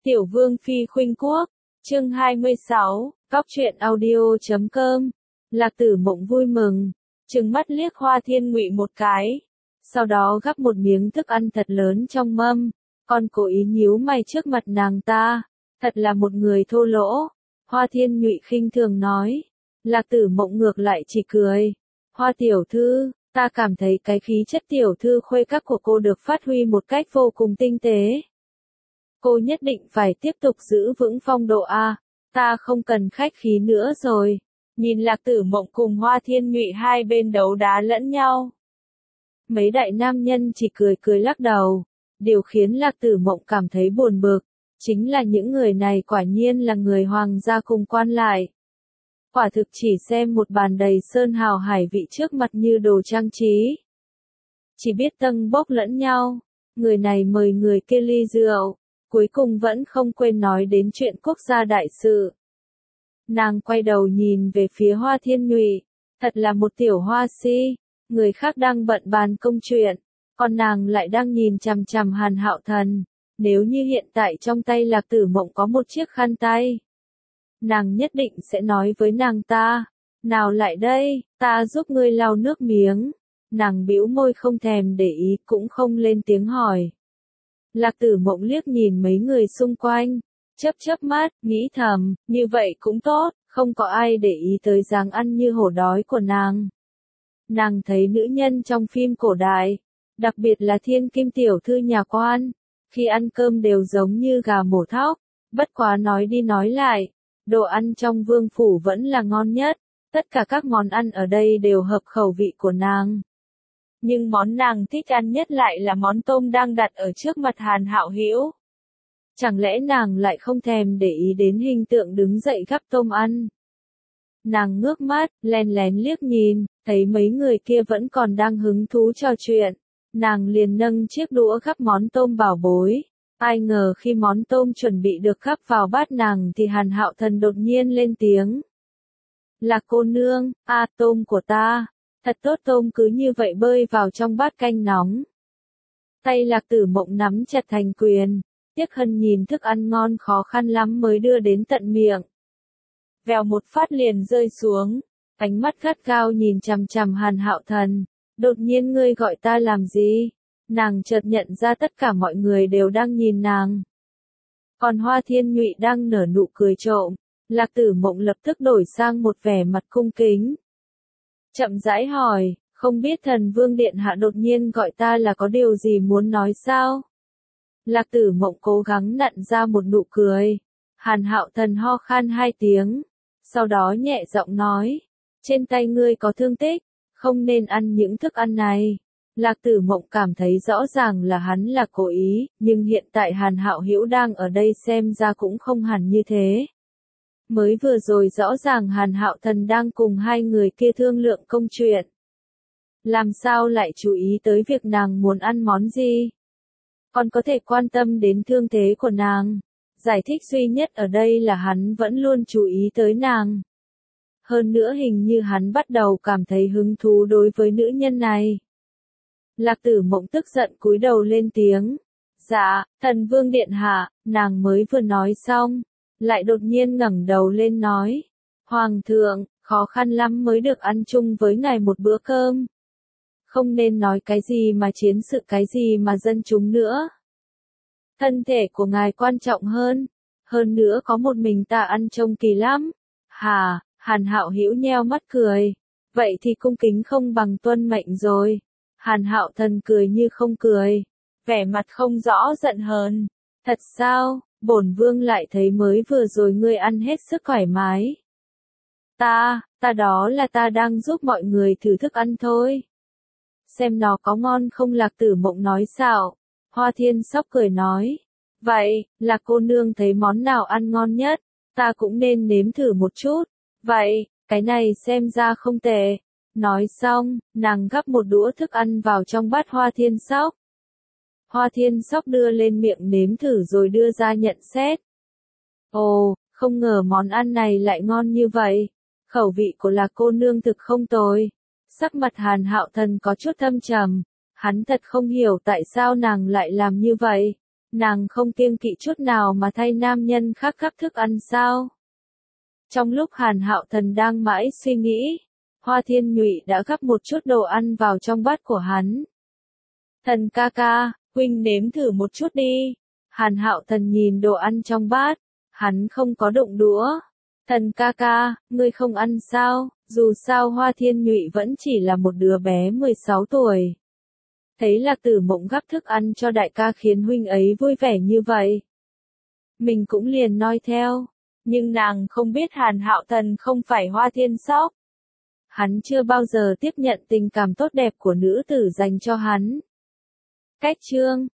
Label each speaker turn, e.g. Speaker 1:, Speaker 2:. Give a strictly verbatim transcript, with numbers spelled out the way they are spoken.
Speaker 1: Tiểu Vương Phi Khuynh Quốc, chương hai mươi sáu, Cóc truyện audio chấm com. Lạc Tử Mộng vui mừng, trừng mắt liếc Hoa Thiên Ngụy một cái, sau đó gắp một miếng thức ăn thật lớn trong mâm, còn cố ý nhíu mày trước mặt nàng ta, thật là một người thô lỗ. Hoa Thiên Ngụy khinh thường nói, Lạc Tử Mộng ngược lại chỉ cười, Hoa tiểu thư, ta cảm thấy cái khí chất tiểu thư khuê các của cô được phát huy một cách vô cùng tinh tế. Cô nhất định phải tiếp tục giữ vững phong độ a, ta không cần khách khí nữa rồi. Nhìn Lạc Tử Mộng cùng Hoa Thiên Ngụy hai bên đấu đá lẫn nhau. Mấy đại nam nhân chỉ cười cười lắc đầu. Điều khiến Lạc Tử Mộng cảm thấy buồn bực, chính là những người này quả nhiên là người hoàng gia cùng quan lại. Quả thực chỉ xem một bàn đầy sơn hào hải vị trước mặt như đồ trang trí. Chỉ biết tâng bốc lẫn nhau, người này mời người kia ly rượu, cuối cùng vẫn không quên nói đến chuyện quốc gia đại sự. Nàng quay đầu nhìn về phía Hoa Thiên Ngụy, thật là một tiểu hoa si, người khác đang bận bàn công chuyện, còn nàng lại đang nhìn chằm chằm Hàn Hạo Thần. Nếu như hiện tại trong tay Lạc Tử Mộng có một chiếc khăn tay, nàng nhất định sẽ nói với nàng ta, nào lại đây, ta giúp ngươi lau nước miếng. Nàng bĩu môi không thèm để ý cũng không lên tiếng hỏi. Lạc Tử Mộng liếc nhìn mấy người xung quanh, chớp chớp mắt, nghĩ thầm, như vậy cũng tốt, không có ai để ý tới dáng ăn như hổ đói của nàng. Nàng thấy nữ nhân trong phim cổ đại, đặc biệt là thiên kim tiểu thư nhà quan, khi ăn cơm đều giống như gà mổ thóc, bất quá nói đi nói lại, đồ ăn trong vương phủ vẫn là ngon nhất, tất cả các món ăn ở đây đều hợp khẩu vị của nàng. Nhưng món nàng thích ăn nhất lại là món tôm đang đặt ở trước mặt Hàn Hạo Hữu. Chẳng lẽ nàng lại không thèm để ý đến hình tượng đứng dậy gắp tôm ăn? Nàng ngước mắt, lén lén liếc nhìn, thấy mấy người kia vẫn còn đang hứng thú trò chuyện. Nàng liền nâng chiếc đũa gắp món tôm bảo bối. Ai ngờ khi món tôm chuẩn bị được gắp vào bát nàng thì Hàn Hạo Thần đột nhiên lên tiếng. Là cô nương, a tôm của ta. Thật tốt, tôm cứ như vậy bơi vào trong bát canh nóng. Tay Lạc Tử Mộng nắm chặt thành quyền, tiếc hân nhìn thức ăn ngon khó khăn lắm mới đưa đến tận miệng. Vèo một phát liền rơi xuống, ánh mắt gắt gao nhìn chằm chằm Hàn Hạo Thần. Đột nhiên ngươi gọi ta làm gì? Nàng chợt nhận ra tất cả mọi người đều đang nhìn nàng. Còn Hoa Thiên Ngụy đang nở nụ cười trộm, Lạc Tử Mộng lập tức đổi sang một vẻ mặt cung kính. Chậm rãi hỏi, không biết Thần Vương Điện Hạ đột nhiên gọi ta là có điều gì muốn nói sao? Lạc Tử Mộng cố gắng nặn ra một nụ cười. Hàn Hạo Thần ho khan hai tiếng, sau đó nhẹ giọng nói, trên tay ngươi có thương tích, không nên ăn những thức ăn này. Lạc Tử Mộng cảm thấy rõ ràng là hắn là cố ý, nhưng hiện tại Hàn Hạo Hữu đang ở đây xem ra cũng không hẳn như thế. Mới vừa rồi rõ ràng Hàn Hạo Thần đang cùng hai người kia thương lượng công chuyện. Làm sao lại chú ý tới việc nàng muốn ăn món gì? Còn có thể quan tâm đến thương thế của nàng. Giải thích duy nhất ở đây là hắn vẫn luôn chú ý tới nàng. Hơn nữa hình như hắn bắt đầu cảm thấy hứng thú đối với nữ nhân này. Lạc Tử Mộng tức giận cúi đầu lên tiếng. Dạ, Thần Vương Điện Hạ, nàng mới vừa nói xong, lại đột nhiên ngẩng đầu lên nói. Hoàng thượng, khó khăn lắm mới được ăn chung với ngài một bữa cơm. Không nên nói cái gì mà chiến sự cái gì mà dân chúng nữa. Thân thể của ngài quan trọng hơn. Hơn nữa có một mình ta ăn trông kỳ lắm. Hà, Hàn Hạo Hữu nheo mắt cười. Vậy thì cung kính không bằng tuân mệnh rồi. Hàn Hạo Thần cười như không cười. Vẻ mặt không rõ giận hờn. Thật sao, bổn vương lại thấy mới vừa rồi ngươi ăn hết sức thoải mái. Ta, ta đó là ta đang giúp mọi người thử thức ăn thôi. Xem nó có ngon không? Lạc Tử Mộng nói xạo. Hoa Thiên Sóc cười nói. Vậy, là cô nương thấy món nào ăn ngon nhất, ta cũng nên nếm thử một chút. Vậy, cái này xem ra không tệ. Nói xong, nàng gắp một đũa thức ăn vào trong bát Hoa Thiên Sóc. Hoa Thiên Sóc đưa lên miệng nếm thử rồi đưa ra nhận xét. Ồ, không ngờ món ăn này lại ngon như vậy. Khẩu vị của Lạc cô nương thực không tồi. Sắc mặt Hàn Hạo Thần có chút thâm trầm. Hắn thật không hiểu tại sao nàng lại làm như vậy. nàng không kiêng kỵ chút nào mà thay nam nhân khác gắp thức ăn sao? Trong lúc Hàn Hạo Thần đang mãi suy nghĩ, Hoa Thiên Nhụy đã gắp một chút đồ ăn vào trong bát của hắn. Thần ca ca, huynh nếm thử một chút đi. Hàn Hạo Thần nhìn đồ ăn trong bát, hắn không có động đũa. Thần ca ca, ngươi không ăn sao? Dù sao Hoa Thiên Nhụy vẫn chỉ là một đứa bé mười sáu tuổi. Thấy Lạc Tử Mộng gắp thức ăn cho đại ca khiến huynh ấy vui vẻ như vậy. Mình cũng liền noi theo, nhưng nàng không biết Hàn Hạo Thần không phải Hoa Thiên Sóc. Hắn chưa bao giờ tiếp nhận tình cảm tốt đẹp của nữ tử dành cho hắn. Cách chương